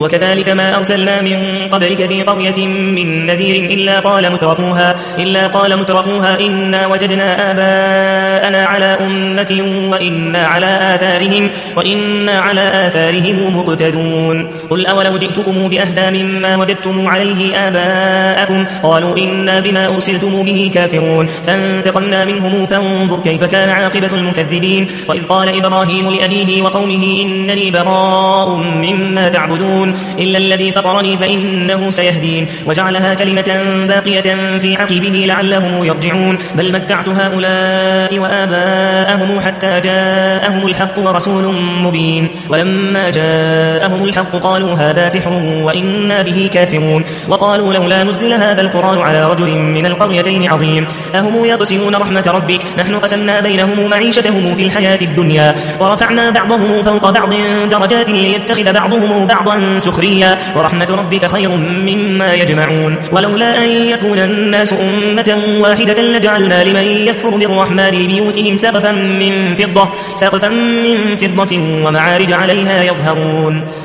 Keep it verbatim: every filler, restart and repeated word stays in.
وكذلك ما أرسلنا من قبلك في قرية من نذير إلا قال مترفوها, إلا قال مترفوها إنا وجدنا آباءنا على أمة وإنا على آثارهم, وإنا على آثارهم مقتدون. قل أولو جئتكم بأهدى مما وجدتم عليه آباءكم قالوا إنا بما أرسلتم به كافرون فانتقمنا منهم فانظر كيف كان عاقبة المكذبين. وإذ قال إبراهيم لأبيه وقومه إنني براء مما تعبدون إلا الذي فطرني فإنه سيهدين وجعلها كلمة باقية في عقبه لعلهم يرجعون بل متعت هؤلاء وآباءهم حتى جاءهم الحق ورسول مبين ولما جاءهم الحق قالوا هذا سحر وإنا به كافرون وقالوا لولا نزل هذا القرآن على رجل من القريتين عظيم أهم يقسمون رحمة ربك نحن قسمنا بينهم معيشتهم في الحياة الدنيا ورفعنا بعضهم فوق بعض درجات ليتخذ بعضهم بعضا سخريا ورحمة ربك خير مما يجمعون ولولا أن يكون الناس أمة واحدة لجعلنا لمن يكفر بالرحمن لبيوتهم سقفا من فضة, سقفا من فضة ومعارج عليها يظهرون